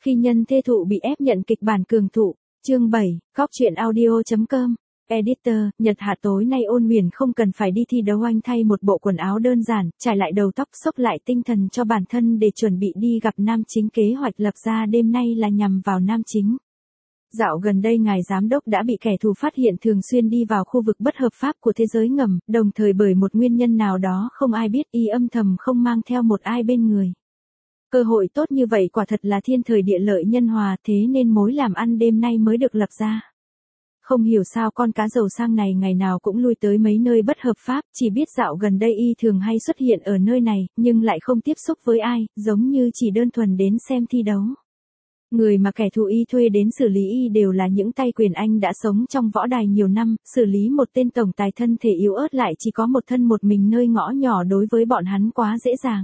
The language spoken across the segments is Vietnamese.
Khi nhân thê thụ bị ép nhận kịch bản cường thụ, chương 7, góc truyện audio.com. Editor, Nhật Hạ tối nay Ôn Huyền không cần phải đi thi đấu, anh thay một bộ quần áo đơn giản, trải lại đầu tóc, xốc lại tinh thần cho bản thân để chuẩn bị đi gặp nam chính. Kế hoạch lập ra đêm nay là nhằm vào nam chính. Dạo gần đây ngài giám đốc đã bị kẻ thù phát hiện thường xuyên đi vào khu vực bất hợp pháp của thế giới ngầm, đồng thời bởi một nguyên nhân nào đó không ai biết, y âm thầm không mang theo một ai bên người. Cơ hội tốt như vậy quả thật là thiên thời địa lợi nhân hòa, thế nên mối làm ăn đêm nay mới được lập ra. Không hiểu sao con cá giàu sang này ngày nào cũng lui tới mấy nơi bất hợp pháp, chỉ biết dạo gần đây y thường hay xuất hiện ở nơi này, nhưng lại không tiếp xúc với ai, giống như chỉ đơn thuần đến xem thi đấu. Người mà kẻ thù y thuê đến xử lý y đều là những tay quyền Anh đã sống trong võ đài nhiều năm, xử lý một tên tổng tài thân thể yếu ớt lại chỉ có một thân một mình nơi ngõ nhỏ đối với bọn hắn quá dễ dàng.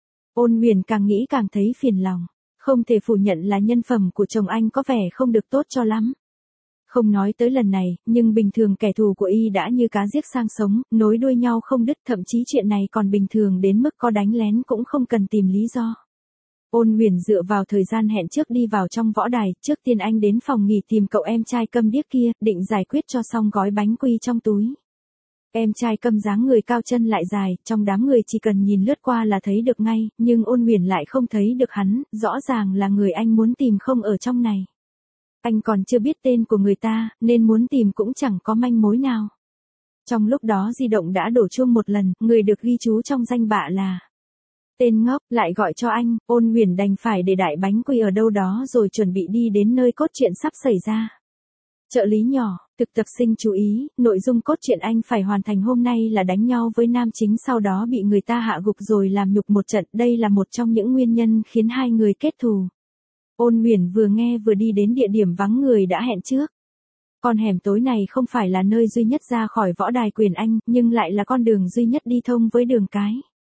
Ôn Huyền càng nghĩ càng thấy phiền lòng, không thể phủ nhận là nhân phẩm của chồng anh có vẻ không được tốt cho lắm. Không nói tới lần này, nhưng bình thường kẻ thù của y đã như cá giết sang sống, nối đuôi nhau không đứt, thậm chí chuyện này còn bình thường đến mức có đánh lén cũng không cần tìm lý do. Ôn Huyền dựa vào thời gian hẹn trước đi vào trong võ đài, trước tiên anh đến phòng nghỉ tìm cậu em trai câm điếc kia, định giải quyết cho xong gói bánh quy trong túi. Em trai câm dáng người cao chân lại dài, trong đám người chỉ cần nhìn lướt qua là thấy được ngay, nhưng Ôn Huyền lại không thấy được hắn, rõ ràng là người anh muốn tìm không ở trong này. Anh còn chưa biết tên của người ta, nên muốn tìm cũng chẳng có manh mối nào. Trong lúc đó di động đã đổ chuông một lần, người được ghi chú trong danh bạ là tên ngốc, lại gọi cho anh. Ôn Huyền đành phải để đại bánh quy ở đâu đó rồi chuẩn bị đi đến nơi cốt truyện sắp xảy ra. Trợ lý nhỏ, thực tập sinh chú ý, nội dung cốt truyện anh phải hoàn thành hôm nay là đánh nhau với nam chính, sau đó bị người ta hạ gục rồi làm nhục một trận, đây là một trong những nguyên nhân khiến hai người kết thù. Ôn Huyền vừa nghe vừa đi đến địa điểm vắng người đã hẹn trước. Con hẻm tối này không phải là nơi duy nhất ra khỏi võ đài quyền Anh, nhưng lại là con đường duy nhất đi thông với đường cái.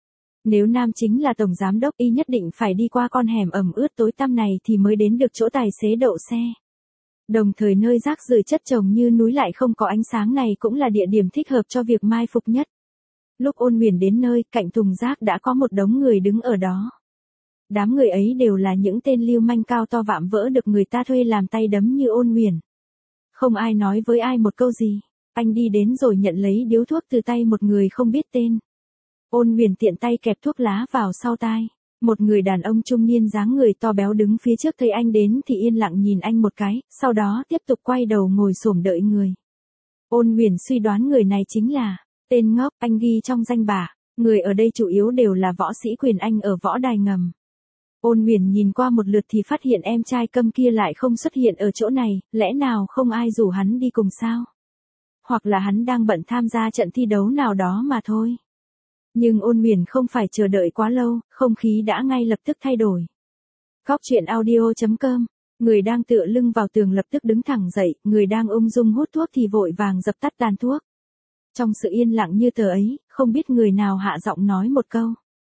Nếu nam chính là tổng giám đốc, y nhất định phải đi qua con hẻm ẩm ướt tối tăm này thì mới đến được chỗ tài xế đậu xe. Đồng thời nơi rác rưởi chất chồng như núi lại không có ánh sáng này cũng là địa điểm thích hợp cho việc mai phục nhất. Lúc Ôn Huyền đến nơi, cạnh thùng rác đã có một đống người đứng ở đó. Đám người ấy đều là những tên lưu manh cao to vạm vỡ được người ta thuê làm tay đấm như Ôn Huyền. Không ai nói với ai một câu gì, anh đi đến rồi nhận lấy điếu thuốc từ tay một người không biết tên. Ôn Huyền tiện tay kẹp thuốc lá vào sau tai. Một người đàn ông trung niên dáng người to béo đứng phía trước thấy anh đến thì yên lặng nhìn anh một cái, sau đó tiếp tục quay đầu ngồi xổm đợi người. Ôn Huyền suy đoán người này chính là tên ngốc anh ghi trong danh bạ. Người ở đây chủ yếu đều là võ sĩ quyền Anh ở võ đài ngầm. Ôn Huyền nhìn qua một lượt thì phát hiện em trai câm kia lại không xuất hiện ở chỗ này, lẽ nào không ai rủ hắn đi cùng sao? Hoặc là hắn đang bận tham gia trận thi đấu nào đó mà thôi. Nhưng Ôn Huyền không phải chờ đợi quá lâu, không khí đã ngay lập tức thay đổi. Góc truyện audio.com. Người đang tựa lưng vào tường lập tức đứng thẳng dậy, người đang ung dung hút thuốc thì vội vàng dập tắt tàn thuốc. Trong sự yên lặng như tờ ấy, không biết người nào hạ giọng nói một câu.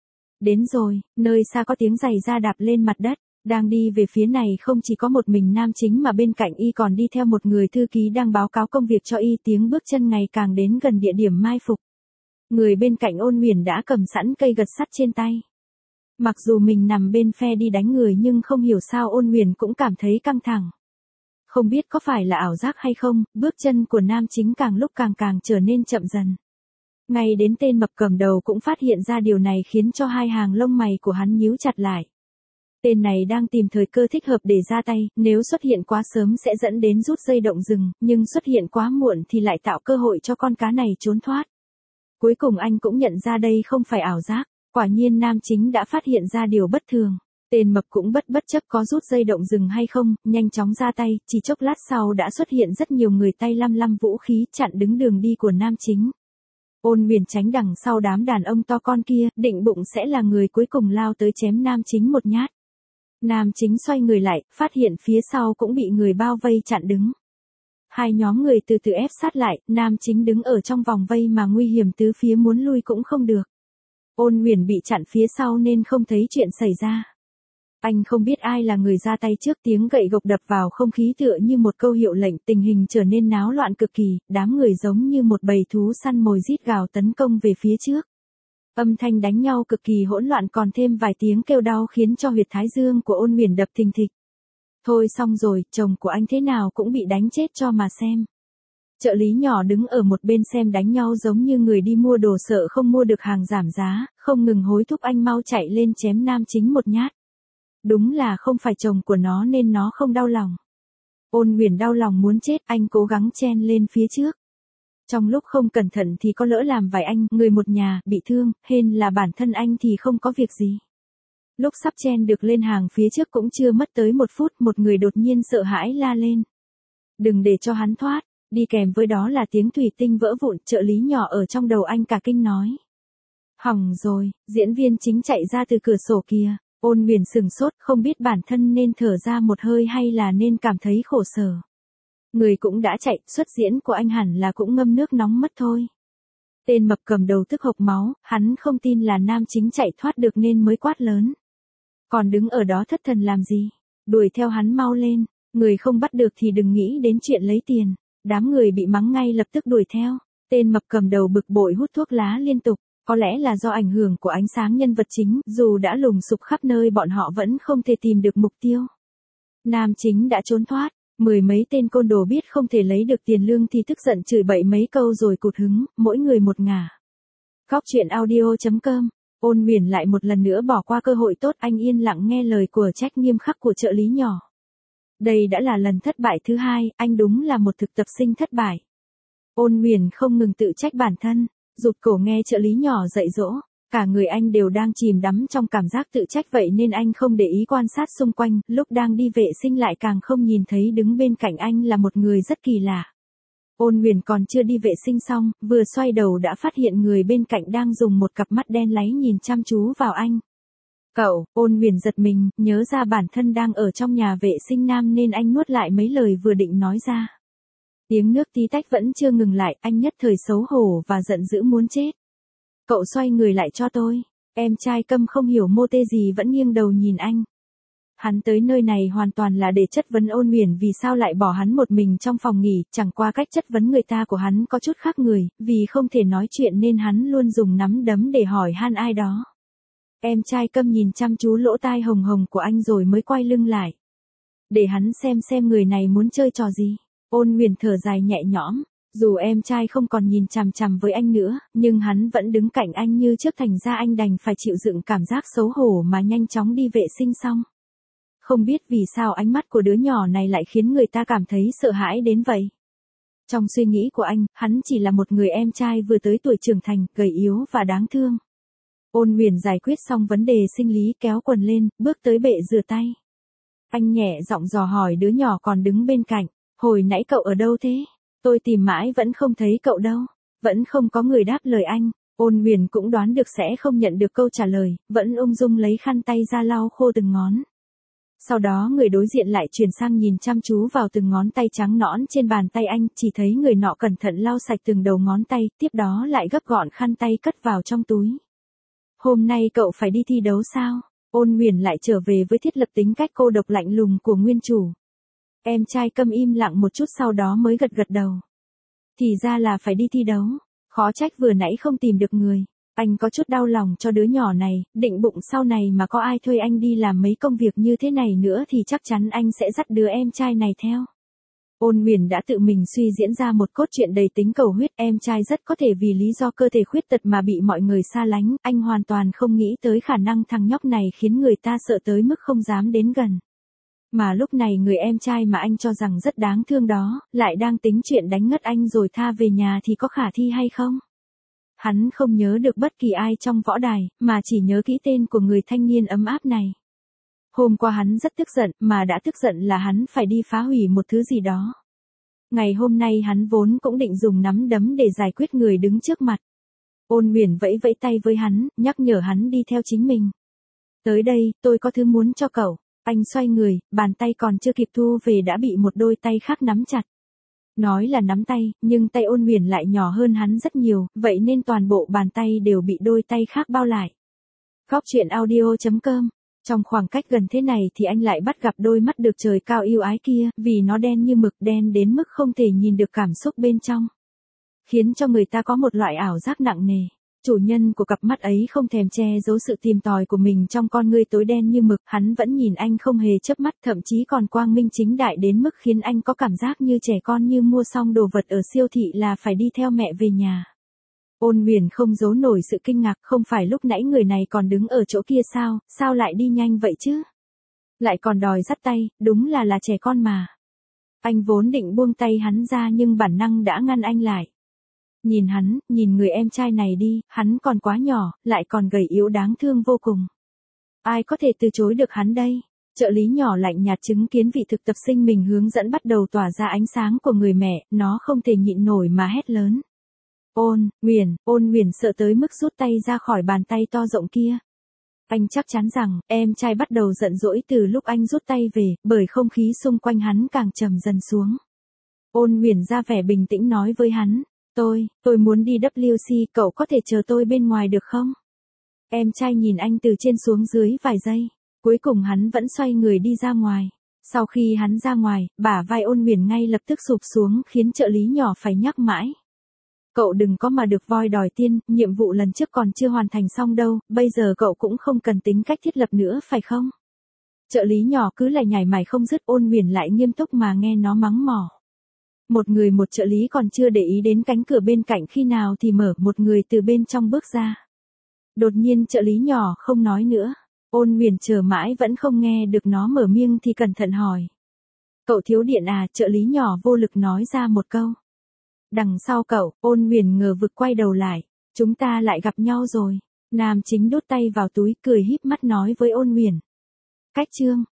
Đến rồi, nơi xa có tiếng giày da đạp lên mặt đất, đang đi về phía này không chỉ có một mình nam chính mà bên cạnh y còn đi theo một người thư ký đang báo cáo công việc cho y, tiếng bước chân ngày càng đến gần địa điểm mai phục. Người bên cạnh Ôn Huyền đã cầm sẵn cây gật sắt trên tay. Mặc dù mình nằm bên phe đi đánh người nhưng không hiểu sao Ôn Huyền cũng cảm thấy căng thẳng. Không biết có phải là ảo giác hay không, bước chân của nam chính càng lúc càng trở nên chậm dần. Ngay đến tên mập cầm đầu cũng phát hiện ra điều này khiến cho hai hàng lông mày của hắn nhíu chặt lại. Tên này đang tìm thời cơ thích hợp để ra tay, nếu xuất hiện quá sớm sẽ dẫn đến rút dây động rừng, nhưng xuất hiện quá muộn thì lại tạo cơ hội cho con cá này trốn thoát. Cuối cùng anh cũng nhận ra đây không phải ảo giác, quả nhiên nam chính đã phát hiện ra điều bất thường. Tên mập cũng bất chấp có rút dây động rừng hay không, nhanh chóng ra tay, chỉ chốc lát sau đã xuất hiện rất nhiều người tay lăm vũ khí chặn đứng đường đi của nam chính. Ôn Huyền tránh đằng sau đám đàn ông to con kia, định bụng sẽ là người cuối cùng lao tới chém nam chính một nhát. Nam chính xoay người lại, phát hiện phía sau cũng bị người bao vây chặn đứng. Hai nhóm người từ từ ép sát lại, nam chính đứng ở trong vòng vây mà nguy hiểm tứ phía, muốn lui cũng không được. Ôn Huyền bị chặn phía sau nên không thấy chuyện xảy ra. Anh không biết ai là người ra tay trước, tiếng gậy gộc đập vào không khí tựa như một câu hiệu lệnh, tình hình trở nên náo loạn cực kỳ, đám người giống như một bầy thú săn mồi rít gào tấn công về phía trước. Âm thanh đánh nhau cực kỳ hỗn loạn, còn thêm vài tiếng kêu đau khiến cho huyệt thái dương của Ôn Huyền đập thình thịch. Thôi xong rồi, chồng của anh thế nào cũng bị đánh chết cho mà xem. Trợ lý nhỏ đứng ở một bên xem đánh nhau giống như người đi mua đồ sợ không mua được hàng giảm giá, không ngừng hối thúc anh mau chạy lên chém nam chính một nhát. Đúng là không phải chồng của nó nên nó không đau lòng. Ôn Huyền đau lòng muốn chết, anh cố gắng chen lên phía trước. Trong lúc không cẩn thận thì có lỡ làm vài anh, người một nhà, bị thương, hên là bản thân anh thì không có việc gì. Lúc sắp chen được lên hàng phía trước cũng chưa mất tới 1 phút, một người đột nhiên sợ hãi la lên. Đừng để cho hắn thoát, đi kèm với đó là tiếng thủy tinh vỡ vụn, trợ lý nhỏ ở trong đầu anh cả kinh nói. Hỏng rồi, diễn viên chính chạy ra từ cửa sổ kìa. Ôn Huyền sừng sốt, không biết bản thân nên thở ra một hơi hay là nên cảm thấy khổ sở. Người cũng đã chạy, xuất diễn của anh hẳn là cũng ngâm nước nóng mất thôi. Tên mập cầm đầu tức hộc máu, hắn không tin là nam chính chạy thoát được nên mới quát lớn. Còn đứng ở đó thất thần làm gì? Đuổi theo hắn mau lên, người không bắt được thì đừng nghĩ đến chuyện lấy tiền. Đám người bị mắng ngay lập tức đuổi theo. Tên mập cầm đầu bực bội hút thuốc lá liên tục. Có lẽ là do ảnh hưởng của ánh sáng nhân vật chính, dù đã lùng sục khắp nơi bọn họ vẫn không thể tìm được mục tiêu. Nam chính đã trốn thoát, 10 mấy tên côn đồ biết không thể lấy được tiền lương thì tức giận chửi bậy mấy câu rồi cụt hứng, mỗi người một ngả. Góc truyện audio.com, Ôn Huyền lại một lần nữa bỏ qua cơ hội tốt, anh yên lặng nghe lời của trách nghiêm khắc của trợ lý nhỏ. Đây đã là lần thất bại thứ 2, anh đúng là một thực tập sinh thất bại. Ôn Huyền không ngừng tự trách bản thân. Rụt cổ nghe trợ lý nhỏ dạy dỗ, cả người anh đều đang chìm đắm trong cảm giác tự trách vậy nên anh không để ý quan sát xung quanh, lúc đang đi vệ sinh lại càng không nhìn thấy đứng bên cạnh anh là một người rất kỳ lạ. Ôn Huyền còn chưa đi vệ sinh xong, vừa xoay đầu đã phát hiện người bên cạnh đang dùng một cặp mắt đen láy nhìn chăm chú vào anh. Cậu, Ôn Huyền giật mình, nhớ ra bản thân đang ở trong nhà vệ sinh nam nên anh nuốt lại mấy lời vừa định nói ra. Tiếng nước tí tách vẫn chưa ngừng lại, anh nhất thời xấu hổ và giận dữ muốn chết. Cậu xoay người lại cho tôi. Em trai Câm không hiểu mô tê gì vẫn nghiêng đầu nhìn anh. Hắn tới nơi này hoàn toàn là để chất vấn Ôn Huyền vì sao lại bỏ hắn một mình trong phòng nghỉ, chẳng qua cách chất vấn người ta của hắn có chút khác người, vì không thể nói chuyện nên hắn luôn dùng nắm đấm để hỏi han ai đó. Em trai Câm nhìn chăm chú lỗ tai hồng hồng của anh rồi mới quay lưng lại. Để hắn xem người này muốn chơi trò gì. Ôn Huyền thở dài nhẹ nhõm, dù em trai không còn nhìn chằm chằm với anh nữa, nhưng hắn vẫn đứng cạnh anh như trước thành ra anh đành phải chịu đựng cảm giác xấu hổ mà nhanh chóng đi vệ sinh xong. Không biết vì sao ánh mắt của đứa nhỏ này lại khiến người ta cảm thấy sợ hãi đến vậy. Trong suy nghĩ của anh, hắn chỉ là một người em trai vừa tới tuổi trưởng thành, gầy yếu và đáng thương. Ôn Huyền giải quyết xong vấn đề sinh lý kéo quần lên, bước tới bệ rửa tay. Anh nhẹ giọng dò hỏi đứa nhỏ còn đứng bên cạnh. Hồi nãy cậu ở đâu thế? Tôi tìm mãi vẫn không thấy cậu đâu. Vẫn không có người đáp lời anh. Ôn Huyền cũng đoán được sẽ không nhận được câu trả lời, vẫn ung dung lấy khăn tay ra lau khô từng ngón. Sau đó người đối diện lại chuyển sang nhìn chăm chú vào từng ngón tay trắng nõn trên bàn tay anh, chỉ thấy người nọ cẩn thận lau sạch từng đầu ngón tay, tiếp đó lại gấp gọn khăn tay cất vào trong túi. Hôm nay cậu phải đi thi đấu sao? Ôn Huyền lại trở về với thiết lập tính cách cô độc lạnh lùng của nguyên chủ. Em trai Câm im lặng một chút sau đó mới gật gật đầu. Thì ra là phải đi thi đấu. Khó trách vừa nãy không tìm được người. Anh có chút đau lòng cho đứa nhỏ này, định bụng sau này mà có ai thuê anh đi làm mấy công việc như thế này nữa thì chắc chắn anh sẽ dắt đứa em trai này theo. Ôn Huyền đã tự mình suy diễn ra một cốt truyện đầy tính cầu huyết, em trai rất có thể vì lý do cơ thể khuyết tật mà bị mọi người xa lánh, anh hoàn toàn không nghĩ tới khả năng thằng nhóc này khiến người ta sợ tới mức không dám đến gần. Mà lúc này người em trai mà anh cho rằng rất đáng thương đó, lại đang tính chuyện đánh ngất anh rồi tha về nhà thì có khả thi hay không? Hắn không nhớ được bất kỳ ai trong võ đài, mà chỉ nhớ kỹ tên của người thanh niên ấm áp này. Hôm qua hắn rất tức giận, mà đã tức giận là hắn phải đi phá hủy một thứ gì đó. Ngày hôm nay hắn vốn cũng định dùng nắm đấm để giải quyết người đứng trước mặt. Ôn Huyền vẫy vẫy tay với hắn, nhắc nhở hắn đi theo chính mình. Tới đây, tôi có thứ muốn cho cậu. Anh xoay người, bàn tay còn chưa kịp thu về đã bị một đôi tay khác nắm chặt. Nói là nắm tay, nhưng tay Ôn Huyền lại nhỏ hơn hắn rất nhiều, vậy nên toàn bộ bàn tay đều bị đôi tay khác bao lại. Góc truyện audio.com. Trong khoảng cách gần thế này thì anh lại bắt gặp đôi mắt được trời cao yêu ái kia, vì nó đen như mực, đen đến mức không thể nhìn được cảm xúc bên trong. Khiến cho người ta có một loại ảo giác nặng nề. Chủ nhân của cặp mắt ấy không thèm che giấu sự tìm tòi của mình trong con ngươi tối đen như mực, hắn vẫn nhìn anh không hề chớp mắt, thậm chí còn quang minh chính đại đến mức khiến anh có cảm giác như trẻ con như mua xong đồ vật ở siêu thị là phải đi theo mẹ về nhà. Ôn Huyền không giấu nổi sự kinh ngạc, không phải lúc nãy người này còn đứng ở chỗ kia sao lại đi nhanh vậy chứ? Lại còn đòi dắt tay, đúng là trẻ con mà. Anh vốn định buông tay hắn ra nhưng bản năng đã ngăn anh lại. Nhìn hắn, nhìn người em trai này đi, hắn còn quá nhỏ, lại còn gầy yếu đáng thương vô cùng. Ai có thể từ chối được hắn đây? Trợ lý nhỏ lạnh nhạt chứng kiến vị thực tập sinh mình hướng dẫn bắt đầu tỏa ra ánh sáng của người mẹ, nó không thể nhịn nổi mà hét lớn. Ôn Huyền sợ tới mức rút tay ra khỏi bàn tay to rộng kia. Anh chắc chắn rằng, em trai bắt đầu giận dỗi từ lúc anh rút tay về, bởi không khí xung quanh hắn càng trầm dần xuống. Ôn Huyền ra vẻ bình tĩnh nói với hắn, tôi muốn đi WC, cậu có thể chờ tôi bên ngoài được không? Em trai nhìn anh từ trên xuống dưới vài giây, cuối cùng hắn vẫn xoay người đi ra ngoài. Sau khi hắn ra ngoài, bả vai Ôn Huyền ngay lập tức sụp xuống khiến trợ lý nhỏ phải nhắc mãi. Cậu đừng có mà được voi đòi tiên, nhiệm vụ lần trước còn chưa hoàn thành xong đâu, bây giờ cậu cũng không cần tính cách thiết lập nữa phải không? Trợ lý nhỏ cứ lại nhảy mải không dứt, Ôn Huyền lại nghiêm túc mà nghe nó mắng mỏ. Một trợ lý còn chưa để ý đến cánh cửa bên cạnh khi nào thì mở, một người từ bên trong bước ra. Đột nhiên trợ lý nhỏ không nói nữa. Ôn Huyền chờ mãi vẫn không nghe được nó mở miệng thì cẩn thận hỏi. Cậu thiếu điện à? Trợ lý nhỏ vô lực nói ra một câu. Đằng sau cậu, Ôn Huyền ngờ vực quay đầu lại. Chúng ta lại gặp nhau rồi. Nam chính đút tay vào túi cười híp mắt nói với Ôn Huyền. Cách chương.